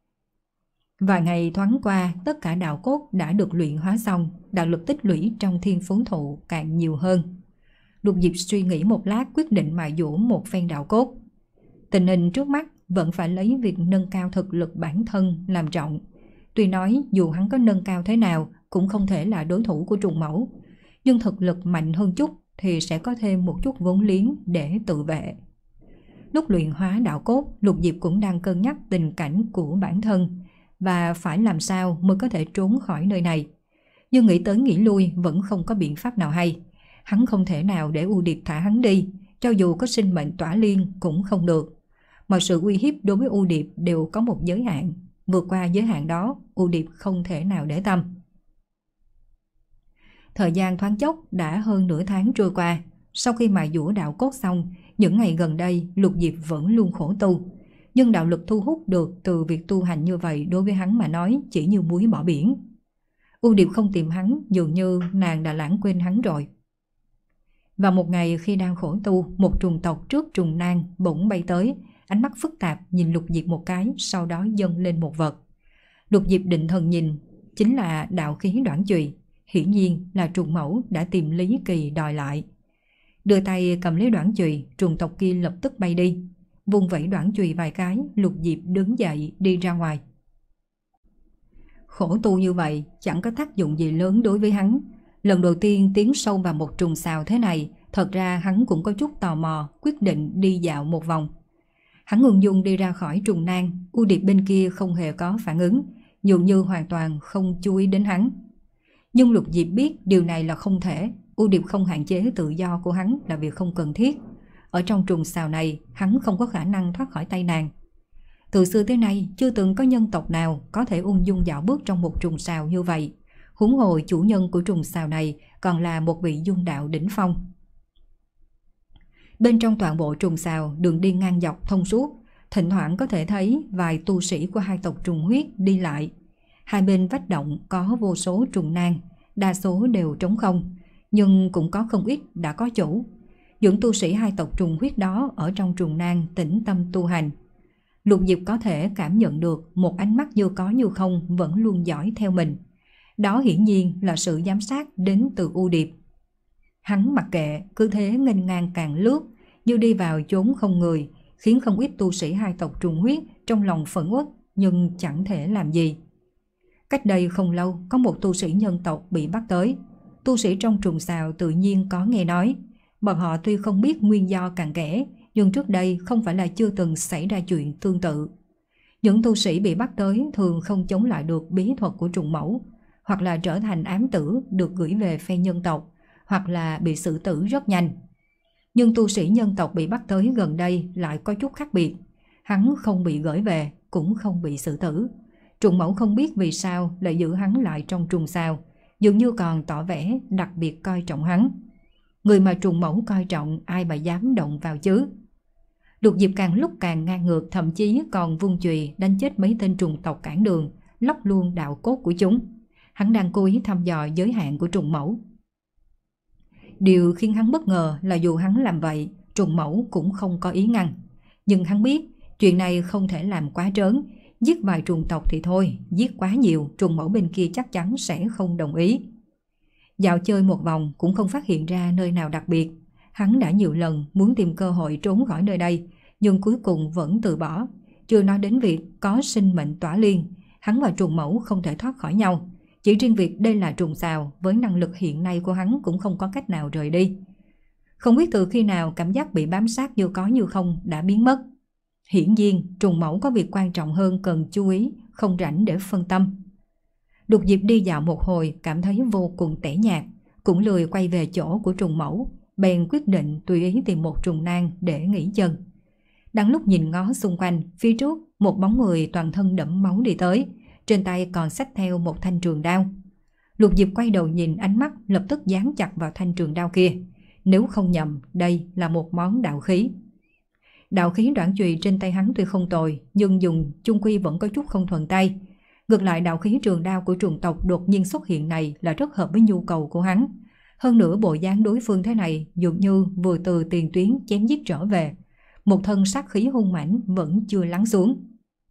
Vài ngày thoáng qua, tất cả đạo cốt đã được luyện hóa xong, đạo lực tích lũy trong thiên phú thụ càng nhiều hơn. Lục Diệp suy nghĩ một lát quyết định mài dũa một phen đạo cốt. Tình hình trước mắt vẫn phải lấy việc nâng cao thực lực bản thân làm trọng. Tuy nói dù hắn có nâng cao thế nào cũng không thể là đối thủ của trùng mẫu, nhưng thực lực mạnh hơn chút thì sẽ có thêm một chút vốn liếng để tự vệ. Lúc luyện hóa đạo cốt, Lục Diệp cũng đang cân nhắc tình cảnh của bản thân và phải làm sao mới có thể trốn khỏi nơi này. Nhưng nghĩ tới nghĩ lui vẫn không có biện pháp nào hay. Hắn không thể nào để U Điệp thả hắn đi, cho dù có sinh mệnh tỏa liên cũng không được. Mọi sự uy hiếp đối với U Điệp đều có một giới hạn. Vượt qua giới hạn đó, U Điệp không thể nào để tâm. Thời gian thoáng chốc đã hơn nửa tháng trôi qua. Sau khi mài dũa đạo cốt xong, những ngày gần đây Lục Diệp vẫn luôn khổ tu. Nhưng đạo lực thu hút được từ việc tu hành như vậy đối với hắn mà nói chỉ như muối bỏ biển. U Điệp không tìm hắn, dường như nàng đã lãng quên hắn rồi. Và một ngày khi đang khổ tu, một trùng tộc trước trùng nang bỗng bay tới, ánh mắt phức tạp nhìn Lục Diệp một cái, sau đó dâng lên một vật. Lục Diệp định thần nhìn, chính là đạo khí Đoản Chùy, hiển nhiên là trùng mẫu đã tìm Lý Kỳ đòi lại. Đưa tay cầm lấy Đoản Chùy, trùng tộc kia lập tức bay đi. Vung vẩy Đoản Chùy vài cái, Lục Diệp đứng dậy đi ra ngoài. Khổ tu như vậy chẳng có tác dụng gì lớn đối với hắn. Lần đầu tiên tiến sâu vào một trùng xào thế này, thật ra hắn cũng có chút tò mò, quyết định đi dạo một vòng. Hắn ung dung đi ra khỏi trùng nang, U Điệp bên kia không hề có phản ứng, dường như hoàn toàn không chú ý đến hắn. Nhưng Lục Diệp biết điều này là không thể. U Điệp không hạn chế tự do của hắn là việc không cần thiết. Ở trong trùng xào này, hắn không có khả năng thoát khỏi tay nàng. Từ xưa tới nay, chưa từng có nhân tộc nào có thể ung dung dạo bước trong một trùng xào như vậy. Huống hồ chủ nhân của trùng xào này còn là một vị dung đạo đỉnh phong. Bên trong toàn bộ trùng xào, đường đi ngang dọc thông suốt, thỉnh thoảng có thể thấy vài tu sĩ của hai tộc trùng huyết đi lại. Hai bên vách động có vô số trùng nang, đa số đều trống không, nhưng cũng có không ít đã có chủ. Những tu sĩ hai tộc trùng huyết đó ở trong trùng nang tĩnh tâm tu hành. Lục Diệp có thể cảm nhận được một ánh mắt như có như không vẫn luôn dõi theo mình. Đó hiển nhiên là sự giám sát đến từ U Điệp. Hắn mặc kệ, cứ thế nghênh ngang càng lướt, như đi vào chốn không người, khiến không ít tu sĩ hai tộc trùng huyết trong lòng phẫn uất nhưng chẳng thể làm gì. Cách đây không lâu, có một tu sĩ nhân tộc bị bắt tới. Tu sĩ trong trùng xào tự nhiên có nghe nói. Bọn họ tuy không biết nguyên do cặn kẽ, nhưng trước đây không phải là chưa từng xảy ra chuyện tương tự. Những tu sĩ bị bắt tới thường không chống lại được bí thuật của trùng mẫu, hoặc là trở thành ám tử được gửi về phe nhân tộc, hoặc là bị xử tử rất nhanh. Nhưng tu sĩ nhân tộc bị bắt tới gần đây lại có chút khác biệt. Hắn không bị gửi về, cũng không bị xử tử. Trùng mẫu không biết vì sao lại giữ hắn lại trong trùng xào, dường như còn tỏ vẻ đặc biệt coi trọng hắn. Người mà trùng mẫu coi trọng ai mà dám động vào chứ. Lục Diệp càng lúc càng ngang ngược, thậm chí còn vung chùy đánh chết mấy tên trùng tộc cản đường, lóc luôn đạo cốt của chúng. Hắn đang cố ý thăm dò giới hạn của trùng mẫu. Điều khiến hắn bất ngờ là dù hắn làm vậy, trùng mẫu cũng không có ý ngăn. Nhưng hắn biết chuyện này không thể làm quá trớn. Giết vài trùng tộc thì thôi, giết quá nhiều trùng mẫu bên kia chắc chắn sẽ không đồng ý. Dạo chơi một vòng cũng không phát hiện ra nơi nào đặc biệt. Hắn đã nhiều lần muốn tìm cơ hội trốn khỏi nơi đây, nhưng cuối cùng vẫn từ bỏ. Chưa nói đến việc có sinh mệnh tỏa liên, hắn và trùng mẫu không thể thoát khỏi nhau. Chỉ riêng việc đây là trùng xào, với năng lực hiện nay của hắn cũng không có cách nào rời đi. Không biết từ khi nào cảm giác bị bám sát như có như không đã biến mất. Hiển nhiên trùng mẫu có việc quan trọng hơn cần chú ý, không rảnh để phân tâm. Lục Diệp đi dạo một hồi cảm thấy vô cùng tẻ nhạt, cũng lười quay về chỗ của trùng mẫu, bèn quyết định tùy ý tìm một trùng nang để nghỉ chân. Đang lúc nhìn ngó xung quanh, phía trước một bóng người toàn thân đẫm máu đi tới, trên tay còn xách theo một thanh trường đao. Lục Diệp quay đầu nhìn, ánh mắt lập tức dán chặt vào thanh trường đao kia. Nếu không nhầm, đây là một món đạo khí. Đạo khí Đoản Chùy trên tay hắn tuy không tồi, nhưng dùng chung quy vẫn có chút không thuận tay. Ngược lại đạo khí trường đao của trùng tộc đột nhiên xuất hiện này là rất hợp với nhu cầu của hắn. Hơn nữa bộ dáng đối phương thế này dường như vừa từ tiền tuyến chém giết trở về. Một thân sát khí hung mãnh vẫn chưa lắng xuống.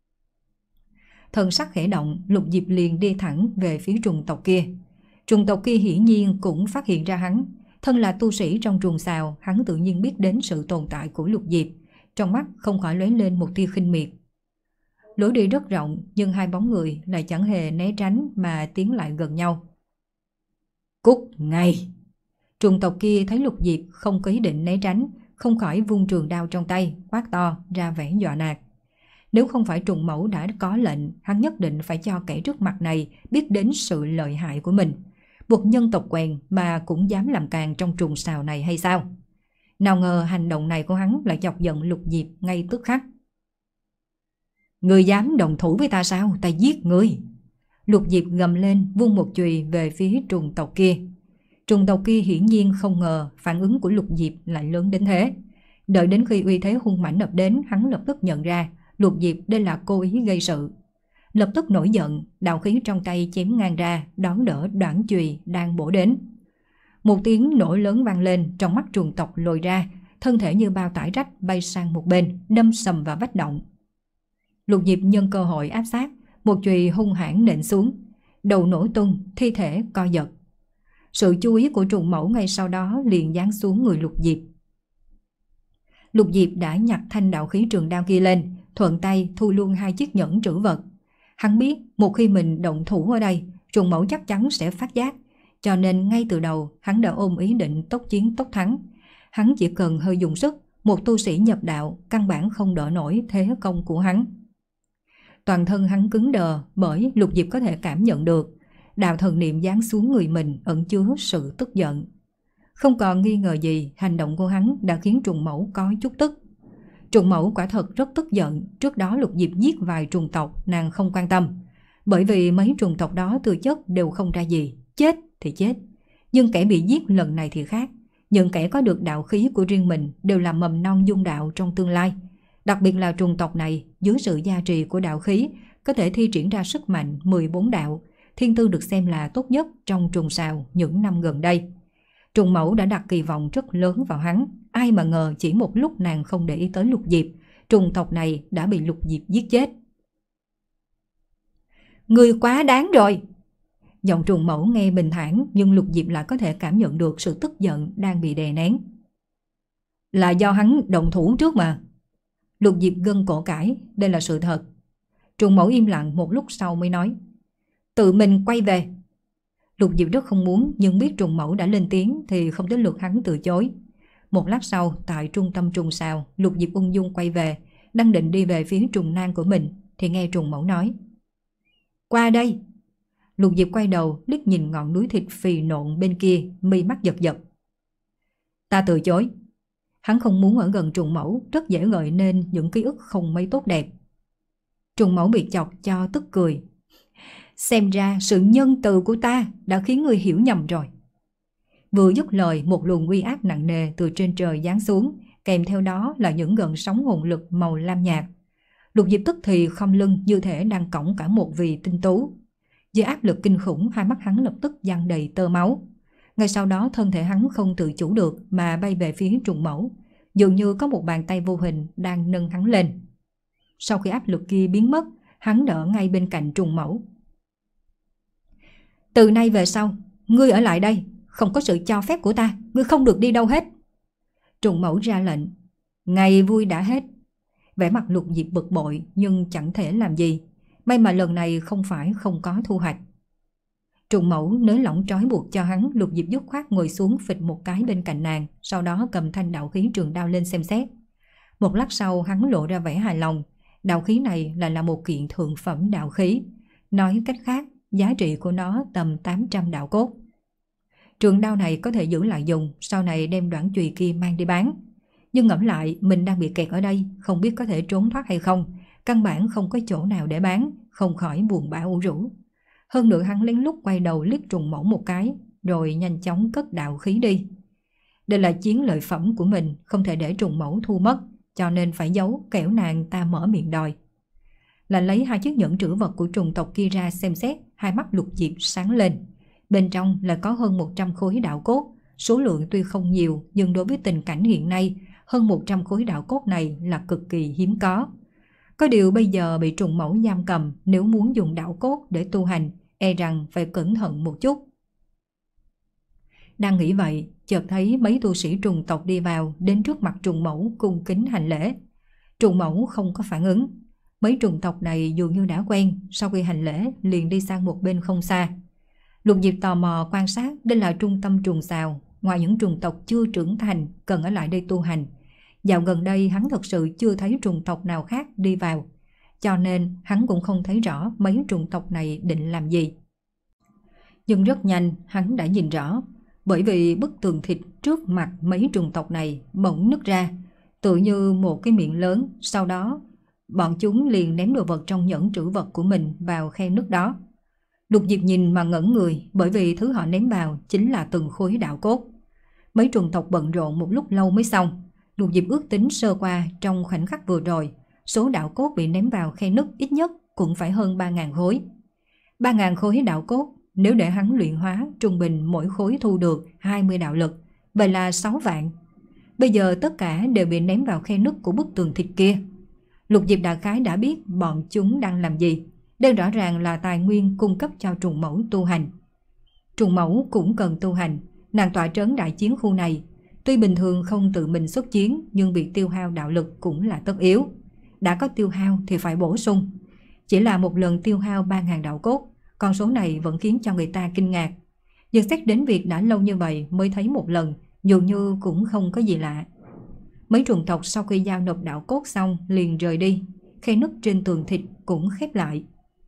Thân sắc khẽ động, Lục Diệp liền đi thẳng về phía trùng tộc kia. Trùng tộc kia hiển nhiên cũng phát hiện ra hắn. Thân là tu sĩ trong trùng xào, hắn tự nhiên biết đến sự tồn tại của Lục Diệp. Trong mắt không khỏi lóe lên một tia khinh miệt. Lối đi rất rộng, nhưng hai bóng người lại chẳng hề né tránh mà tiến lại gần nhau. Cút ngay! Trùng tộc kia thấy Lục Diệp không có ý định né tránh, không khỏi vung trường đao trong tay, quát to ra vẻ dọa nạt. Nếu không phải trùng mẫu đã có lệnh, hắn nhất định phải cho kẻ trước mặt này biết đến sự lợi hại của mình. Một nhân tộc quèn mà cũng dám làm càng trong trùng xào này hay sao? Nào ngờ hành động này của hắn lại chọc giận Lục Diệp ngay tức khắc. Người dám đồng thủ với ta sao? Ta giết ngươi! Lục Diệp gầm lên, vung một chùy về phía trùng tộc kia. Trùng tộc kia hiển nhiên không ngờ phản ứng của Lục Diệp lại lớn đến thế. Đợi đến khi uy thế hung mãnh ập đến, hắn lập tức nhận ra Lục Diệp đây là cố ý gây sự. Lập tức nổi giận, đạo khí trong tay chém ngang ra, đón đỡ đoạn chùy đang bổ đến. Một tiếng nổ lớn vang lên, trong mắt trùng tộc lồi ra, thân thể như bao tải rách bay sang một bên, đâm sầm vào vách động. Lục Diệp nhân cơ hội áp sát, một chùy hung hãn nện xuống, đầu nổ tung, thi thể co giật. Sự chú ý của trùng mẫu ngay sau đó liền giáng xuống người Lục Diệp. Lục Diệp đã nhặt thanh đạo khí trường đao kia lên, thuận tay thu luôn hai chiếc nhẫn trữ vật. Hắn biết một khi mình động thủ ở đây, trùng mẫu chắc chắn sẽ phát giác, cho nên ngay từ đầu hắn đã ôm ý định tốc chiến tốc thắng. Hắn chỉ cần hơi dùng sức, một tu sĩ nhập đạo căn bản không đỡ nổi thế công của hắn. Toàn thân hắn cứng đờ bởi Lục Diệp có thể cảm nhận được đạo thần niệm giáng xuống người mình ẩn chứa sự tức giận. Không còn nghi ngờ gì, hành động của hắn đã khiến trùng mẫu có chút tức. Trùng mẫu quả thật rất tức giận, trước đó Lục Diệp giết vài trùng tộc nàng không quan tâm, bởi vì mấy trùng tộc đó từ chất đều không ra gì, chết thì chết. Nhưng kẻ bị giết lần này thì khác, những kẻ có được đạo khí của riêng mình đều là mầm non dung đạo trong tương lai. Đặc biệt là trùng tộc này, dưới sự gia trì của đạo khí, có thể thi triển ra sức mạnh mười bốn đạo, thiên tư được xem là tốt nhất trong trùng sào những năm gần đây. Trùng mẫu đã đặt kỳ vọng rất lớn vào hắn, ai mà ngờ chỉ một lúc nàng không để ý tới Lục Diệp, trùng tộc này đã bị Lục Diệp giết chết. Ngươi quá đáng rồi! Giọng trùng mẫu nghe bình thản, nhưng Lục Diệp lại có thể cảm nhận được sự tức giận đang bị đè nén. Là do hắn động thủ trước mà. Lục Diệp gân cổ cãi, đây là sự thật. Trùng mẫu im lặng một lúc sau mới nói, tự mình quay về. Lục Diệp rất không muốn, nhưng biết trùng mẫu đã lên tiếng thì không đến lượt hắn từ chối. Một lát sau, tại trung tâm trùng sào, Lục Diệp ung dung quay về, đang định đi về phía trùng nang của mình thì nghe trùng mẫu nói, qua đây. Lục Diệp quay đầu liếc nhìn ngọn núi thịt phì nộn bên kia, mi mắt giật giật. Ta từ chối. Hắn không muốn ở gần trùng mẫu, rất dễ gợi nên những ký ức không mấy tốt đẹp. Trùng mẫu bị chọc cho tức cười. Xem ra sự nhân từ của ta đã khiến người hiểu nhầm rồi. Vừa dứt lời, một luồng uy áp nặng nề từ trên trời giáng xuống, kèm theo đó là những gợn sóng hồn lực màu lam nhạt. Lục Diệp tức thì khom lưng như thể đang cõng cả một vì tinh tú. Dưới áp lực kinh khủng, hai mắt hắn lập tức giăng đầy tơ máu. Ngay sau đó thân thể hắn không tự chủ được mà bay về phía trùng mẫu, dường như có một bàn tay vô hình đang nâng hắn lên. Sau khi áp lực kia biến mất, hắn đỡ ngay bên cạnh trùng mẫu. Từ nay về sau, ngươi ở lại đây, không có sự cho phép của ta, ngươi không được đi đâu hết. Trùng mẫu ra lệnh. Ngày vui đã hết. Vẻ mặt Lục Diệp bực bội nhưng chẳng thể làm gì. May mà lần này không phải không có thu hoạch. Trùng mẫu nới lỏng trói buộc cho hắn, Lục Diệp dứt khoát ngồi xuống phịch một cái bên cạnh nàng, sau đó cầm thanh đạo khí trường đao lên xem xét. Một lát sau hắn lộ ra vẻ hài lòng. Đạo khí này lại là một kiện thượng phẩm đạo khí. Nói cách khác, giá trị của nó tầm tám trăm đạo cốt. Trường đao này có thể giữ lại dùng, sau này đem đoạn chùy kia mang đi bán. Nhưng ngẫm lại, mình đang bị kẹt ở đây, không biết có thể trốn thoát hay không. Căn bản không có chỗ nào để bán, không khỏi buồn bã u rũ. Hơn nữa hắn lén lút quay đầu liếc trùng mẫu một cái, rồi nhanh chóng cất đạo khí đi. Đây là chiến lợi phẩm của mình, không thể để trùng mẫu thu mất, cho nên phải giấu, kẻo nàng ta mở miệng đòi. Là lấy hai chiếc nhẫn trữ vật của trùng tộc kia ra xem xét, hai mắt Lục Diệp sáng lên. Bên trong là có hơn một trăm khối đạo cốt, số lượng tuy không nhiều nhưng đối với tình cảnh hiện nay, hơn một trăm khối đạo cốt này là cực kỳ hiếm có. Có điều bây giờ bị trùng mẫu giam cầm, nếu muốn dùng đạo cốt để tu hành, e rằng phải cẩn thận một chút. Đang nghĩ vậy, chợt thấy mấy tu sĩ trùng tộc đi vào, đến trước mặt trùng mẫu cung kính hành lễ. Trùng mẫu không có phản ứng. Mấy trùng tộc này dường như đã quen, sau khi hành lễ liền đi sang một bên không xa. Lục Diệp tò mò quan sát, đây là trung tâm trùng sào, ngoài những trùng tộc chưa trưởng thành cần ở lại đây tu hành. Dạo gần đây hắn thật sự chưa thấy trùng tộc nào khác đi vào, cho nên hắn cũng không thấy rõ mấy trùng tộc này định làm gì. Nhưng rất nhanh hắn đã nhìn rõ, bởi vì bức tường thịt trước mặt mấy trùng tộc này bỗng nứt ra, tựa như một cái miệng lớn. Sau đó bọn chúng liền ném đồ vật trong nhẫn trữ vật của mình vào khe nứt đó. Lục Diệp nhìn mà ngẩn người, bởi vì thứ họ ném vào chính là từng khối đạo cốt. Mấy trùng tộc bận rộn một lúc lâu mới xong. Lục Diệp ước tính sơ qua trong khoảnh khắc vừa rồi, số đạo cốt bị ném vào khe nứt ít nhất cũng phải hơn ba nghìn khối. ba nghìn khối đạo cốt, nếu để hắn luyện hóa, trung bình mỗi khối thu được hai mươi đạo lực, vậy là sáu vạn. Bây giờ tất cả đều bị ném vào khe nứt của bức tường thịt kia. Lục Diệp đại khái đã biết bọn chúng đang làm gì. Đây rõ ràng là tài nguyên cung cấp cho trùng mẫu tu hành. Trùng mẫu cũng cần tu hành, nàng tọa trấn đại chiến khu này. Tuy bình thường không tự mình xuất chiến, nhưng việc tiêu hao đạo lực cũng là tất yếu. Đã có tiêu hao thì phải bổ sung. Chỉ là một lần tiêu hao ba nghìn đạo cốt, con số này vẫn khiến cho người ta kinh ngạc. Nhưng xét đến việc đã lâu như vậy mới thấy một lần, dường như cũng không có gì lạ. Mấy trùng tộc sau khi giao nộp đạo cốt xong liền rời đi, khe nứt trên tường thịt cũng khép lại.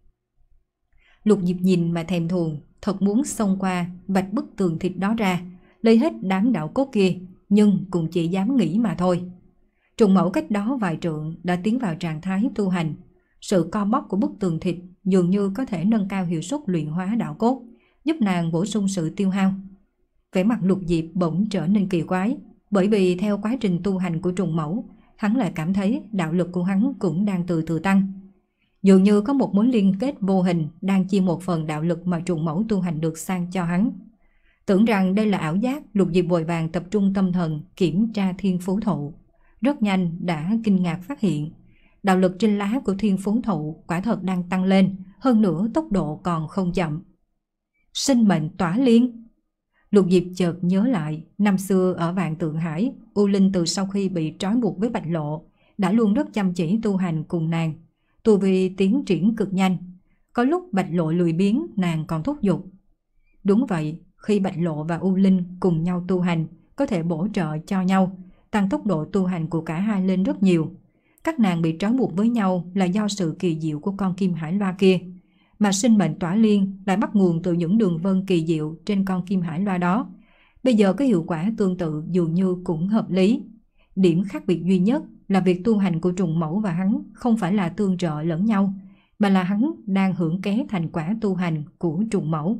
Lục Diệp nhìn mà thèm thuồng, thật muốn xông qua vạch bức tường thịt đó ra, lấy hết đám đạo cốt kia, nhưng cũng chỉ dám nghĩ mà thôi. Trùng mẫu cách đó vài trượng đã tiến vào trạng thái tu hành. Sự co bóp của bức tường thịt dường như có thể nâng cao hiệu suất luyện hóa đạo cốt, giúp nàng bổ sung sự tiêu hao. Vẻ mặt Lục Diệp bỗng trở nên kỳ quái, bởi vì theo quá trình tu hành của trùng mẫu, hắn lại cảm thấy đạo lực của hắn cũng đang từ từ tăng. Dường như có một mối liên kết vô hình đang chia một phần đạo lực mà trùng mẫu tu hành được sang cho hắn. Tưởng rằng đây là ảo giác, Lục Diệp vội vàng tập trung tâm thần kiểm tra thiên phú thụ. Rất nhanh đã kinh ngạc phát hiện, đạo lực trên lá của thiên phú thụ quả thật đang tăng lên, hơn nữa tốc độ còn không chậm. Sinh mệnh tỏa liên. Lục Diệp chợt nhớ lại, năm xưa ở Vạn Tượng Hải, U Linh từ sau khi bị trói buộc với Bạch Lộ, đã luôn rất chăm chỉ tu hành cùng nàng. Tu vi tiến triển cực nhanh, có lúc Bạch Lộ lười biếng, nàng còn thúc giục. Đúng vậy, khi Bạch Lộ và U Linh cùng nhau tu hành, có thể bổ trợ cho nhau, tăng tốc độ tu hành của cả hai lên rất nhiều. Các nàng bị trói buộc với nhau là do sự kỳ diệu của con kim hải loa kia, mà sinh mệnh tỏa liên lại bắt nguồn từ những đường vân kỳ diệu trên con kim hải loa đó. Bây giờ có hiệu quả tương tự dường như cũng hợp lý. Điểm khác biệt duy nhất là việc tu hành của trùng mẫu và hắn không phải là tương trợ lẫn nhau, mà là hắn đang hưởng ké thành quả tu hành của trùng mẫu.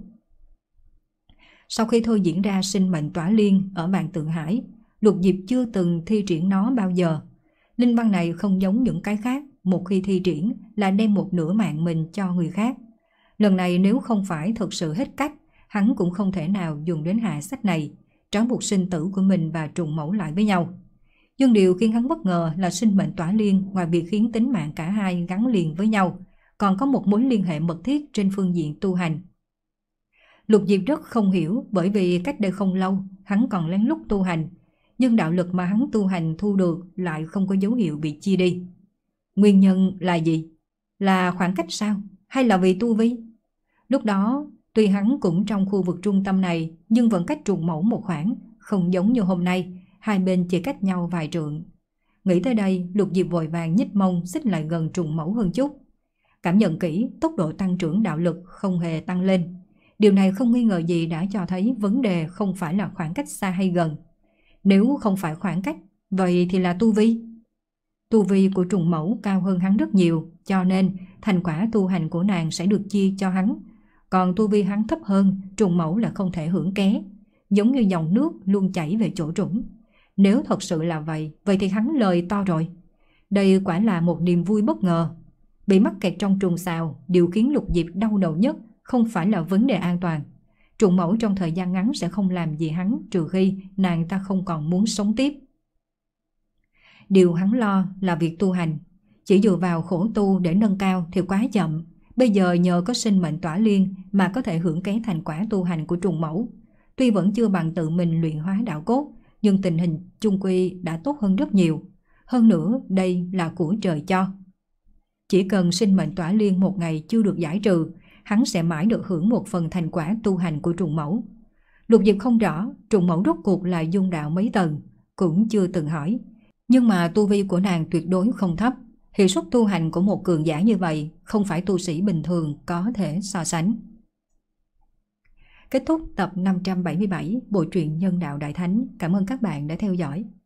Sau khi thôi diễn ra sinh mệnh tỏa liên ở Vạn Tượng Hải, Lục Diệp chưa từng thi triển nó bao giờ. Linh văn này không giống những cái khác, một khi thi triển là đem một nửa mạng mình cho người khác. Lần này nếu không phải thực sự hết cách, hắn cũng không thể nào dùng đến hạ sách này, trói buộc sinh tử của mình và trùng mẫu lại với nhau. Nhưng điều khiến hắn bất ngờ là sinh mệnh tỏa liên ngoài việc khiến tính mạng cả hai gắn liền với nhau, còn có một mối liên hệ mật thiết trên phương diện tu hành. Lục Diệp rất không hiểu, bởi vì cách đây không lâu hắn còn lén lút tu hành, nhưng đạo lực mà hắn tu hành thu được lại không có dấu hiệu bị chia đi. Nguyên nhân là gì? Là khoảng cách sao? Hay là vì tu vi? Lúc đó tuy hắn cũng trong khu vực trung tâm này, nhưng vẫn cách trùng mẫu một khoảng, không giống như hôm nay, hai bên chỉ cách nhau vài trượng. Nghĩ tới đây, Lục Diệp vội vàng nhích mông xích lại gần trùng mẫu hơn chút. Cảm nhận kỹ, tốc độ tăng trưởng đạo lực không hề tăng lên. Điều này không nghi ngờ gì đã cho thấy vấn đề không phải là khoảng cách xa hay gần. Nếu không phải khoảng cách, vậy thì là tu vi. Tu vi của trùng mẫu cao hơn hắn rất nhiều, cho nên thành quả tu hành của nàng sẽ được chia cho hắn. Còn tu vi hắn thấp hơn, trùng mẫu là không thể hưởng ké, giống như dòng nước luôn chảy về chỗ trũng. Nếu thật sự là vậy, vậy thì hắn lời to rồi. Đây quả là một niềm vui bất ngờ. Bị mắc kẹt trong trùng xào, điều khiến Lục Diệp đau đầu nhất không phải là vấn đề an toàn. Trùng mẫu trong thời gian ngắn sẽ không làm gì hắn, trừ khi nàng ta không còn muốn sống tiếp. Điều hắn lo là việc tu hành. Chỉ dựa vào khổ tu để nâng cao thì quá chậm. Bây giờ nhờ có sinh mệnh tỏa liên mà có thể hưởng cái thành quả tu hành của trùng mẫu. Tuy vẫn chưa bằng tự mình luyện hóa đạo cốt, nhưng tình hình chung quy đã tốt hơn rất nhiều. Hơn nữa đây là của trời cho. Chỉ cần sinh mệnh tỏa liên một ngày chưa được giải trừ, hắn sẽ mãi được hưởng một phần thành quả tu hành của trùng mẫu. Lục Diệp không rõ trùng mẫu rốt cuộc là dung đạo mấy tầng, cũng chưa từng hỏi. Nhưng mà tu vi của nàng tuyệt đối không thấp. Hiệu suất tu hành của một cường giả như vậy không phải tu sĩ bình thường có thể so sánh. Kết thúc tập năm trăm bảy mươi bảy bộ truyện Nhân Đạo Đại Thánh. Cảm ơn các bạn đã theo dõi.